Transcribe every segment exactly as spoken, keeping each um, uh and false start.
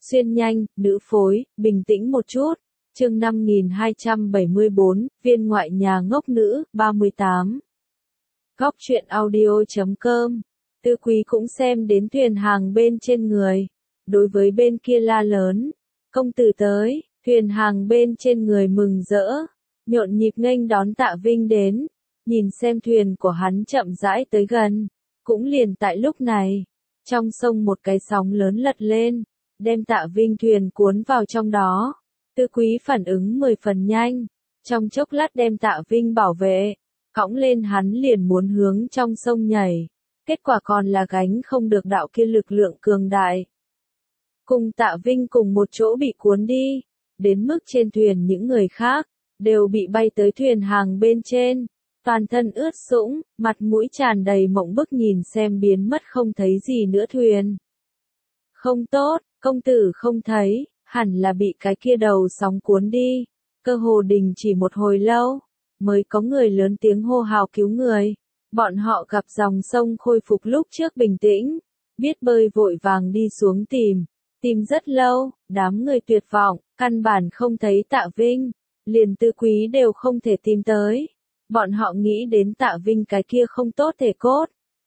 Xuyên nhanh, nữ phối, bình tĩnh một chút. Chương năm nghìn hai trăm bảy mươi bốn, viên ngoại nhà ngốc nữ, ba mươi tám. Góc truyện audio chấm com. Tư Quý cũng xem đến thuyền hàng bên trên người. Đối với bên kia la lớn. Công tử tới, thuyền hàng bên trên người mừng rỡ. Nhộn nhịp nghênh đón Tạ Vinh đến. Nhìn xem thuyền của hắn chậm rãi tới gần. Cũng liền tại lúc này. Trong sông một cái sóng lớn lật lên. Đem Tạ Vinh thuyền cuốn vào trong đó. Tư Quý phản ứng mười phần nhanh. Trong chốc lát đem Tạ Vinh bảo vệ. Cõng lên hắn liền muốn hướng trong sông nhảy. Kết quả còn là gánh không được đạo kia lực lượng cường đại. Cùng Tạ Vinh cùng một chỗ bị cuốn đi. Đến mức trên thuyền những người khác. Đều bị bay tới thuyền hàng bên trên. Toàn thân ướt sũng, mặt mũi tràn đầy mộng bức nhìn xem biến mất không thấy gì nữa thuyền. Không tốt, công tử không thấy, hẳn là bị cái kia đầu sóng cuốn đi. Cơ hồ đình chỉ một hồi lâu, mới có người lớn tiếng hô hào cứu người. Bọn họ gặp dòng sông khôi phục lúc trước bình tĩnh, biết bơi vội vàng đi xuống tìm. Tìm rất lâu, đám người tuyệt vọng, căn bản không thấy Tạ Vinh, liền Tư Quý đều không thể tìm tới. Bọn họ nghĩ đến Tạ Vinh cái kia không tốt thể cốt.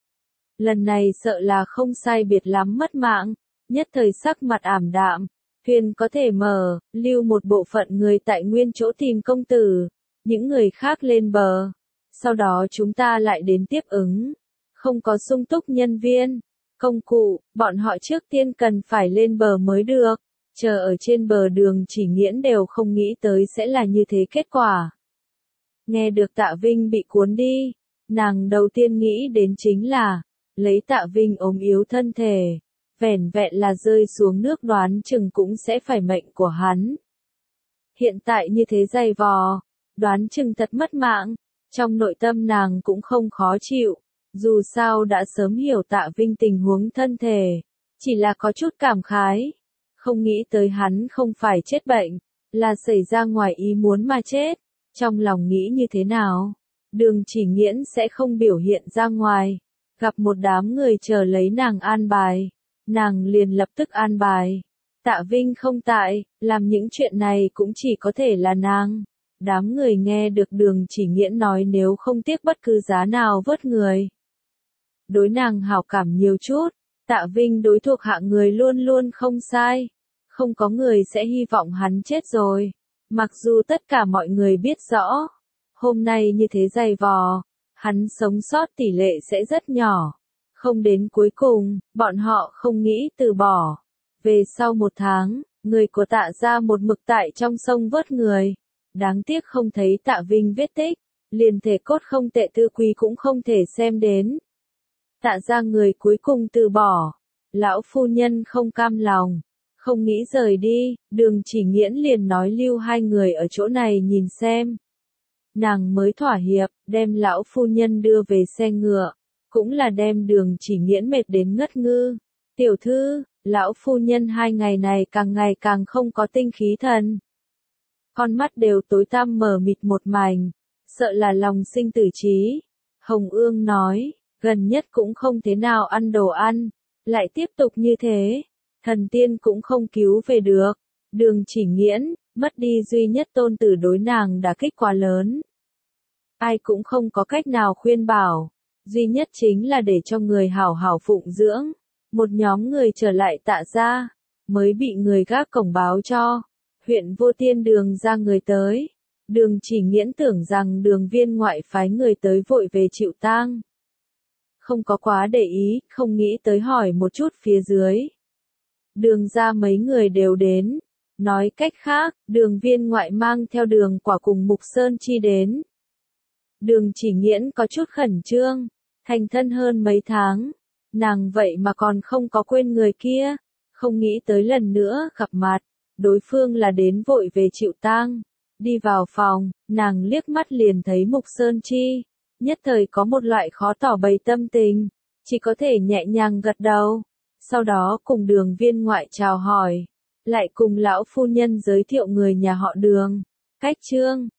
Lần này sợ là không sai biệt lắm mất mạng, nhất thời sắc mặt ảm đạm. Thuyền có thể mở, lưu một bộ phận người tại nguyên chỗ tìm công tử, những người khác lên bờ. Sau đó chúng ta lại đến tiếp ứng. Không có sung túc nhân viên, công cụ, bọn họ trước tiên cần phải lên bờ mới được. Chờ ở trên bờ Đường Chỉ Nghiễn đều không nghĩ tới sẽ là như thế kết quả. Nghe được Tạ Vinh bị cuốn đi, nàng đầu tiên nghĩ đến chính là, lấy Tạ Vinh ốm yếu thân thể, vẻn vẹn là rơi xuống nước đoán chừng cũng sẽ phải mệnh của hắn. Hiện tại như thế dày vò, đoán chừng thật mất mạng, trong nội tâm nàng cũng không khó chịu, dù sao đã sớm hiểu Tạ Vinh tình huống thân thể, chỉ là có chút cảm khái, không nghĩ tới hắn không phải chết bệnh, là xảy ra ngoài ý muốn mà chết. Trong lòng nghĩ như thế nào? Đường Chỉ Nghiễn sẽ không biểu hiện ra ngoài. Gặp một đám người chờ lấy nàng an bài. Nàng liền lập tức an bài. Tạ Vinh không tại, làm những chuyện này cũng chỉ có thể là nàng. Đám người nghe được Đường Chỉ Nghiễn nói nếu không tiếc bất cứ giá nào vớt người. Đối nàng hảo cảm nhiều chút. Tạ Vinh đối thuộc hạ người luôn luôn không sai. Không có người sẽ hy vọng hắn chết rồi. Mặc dù tất cả mọi người biết rõ, hôm nay như thế dày vò, hắn sống sót tỷ lệ sẽ rất nhỏ. Không đến cuối cùng, bọn họ không nghĩ từ bỏ. Về sau một tháng, người của Tạ gia một mực tại trong sông vớt người. Đáng tiếc không thấy Tạ Vinh vết tích, liền thể cốt không tệ Tư Quý cũng không thể xem đến. Tạ gia người cuối cùng từ bỏ. Lão phu nhân không cam lòng. Không nghĩ rời đi, Đường Chỉ Nghiễn liền nói lưu hai người ở chỗ này nhìn xem. Nàng mới thỏa hiệp, đem lão phu nhân đưa về xe ngựa, cũng là đem Đường Chỉ Nghiễn mệt đến ngất ngư. Tiểu thư, lão phu nhân hai ngày này càng ngày càng không có tinh khí thần. Con mắt đều tối tăm mờ mịt một mảnh, sợ là lòng sinh tử trí. Hồng Ương nói, gần nhất cũng không thế nào ăn đồ ăn, lại tiếp tục như thế. Thần tiên cũng không cứu về được. Đường Chỉ Nghiễn, mất đi duy nhất tôn tử đối nàng đã kích quá lớn. Ai cũng không có cách nào khuyên bảo. Duy nhất chính là để cho người hảo hảo phụng dưỡng. Một nhóm người trở lại Tạ gia, mới bị người gác cổng báo cho. Huyện Vô Tiên Đường ra người tới. Đường Chỉ Nghiễn tưởng rằng Đường Viên ngoại phái người tới vội về chịu tang. Không có quá để ý, không nghĩ tới hỏi một chút phía dưới. Đường ra mấy người đều đến. Nói cách khác, Đường Viên ngoại mang theo Đường Quả cùng Mục Sơn Chi đến. Đường Chỉ Nghiễn có chút khẩn trương, thành thân hơn mấy tháng. Nàng vậy mà còn không có quên người kia. Không nghĩ tới lần nữa gặp mặt, đối phương là đến vội về chịu tang. Đi vào phòng, nàng liếc mắt liền thấy Mục Sơn Chi. Nhất thời có một loại khó tỏ bày tâm tình, chỉ có thể nhẹ nhàng gật đầu. Sau đó cùng Đường Viên ngoại chào hỏi, lại cùng lão phu nhân giới thiệu người nhà họ Đường. Cách trương,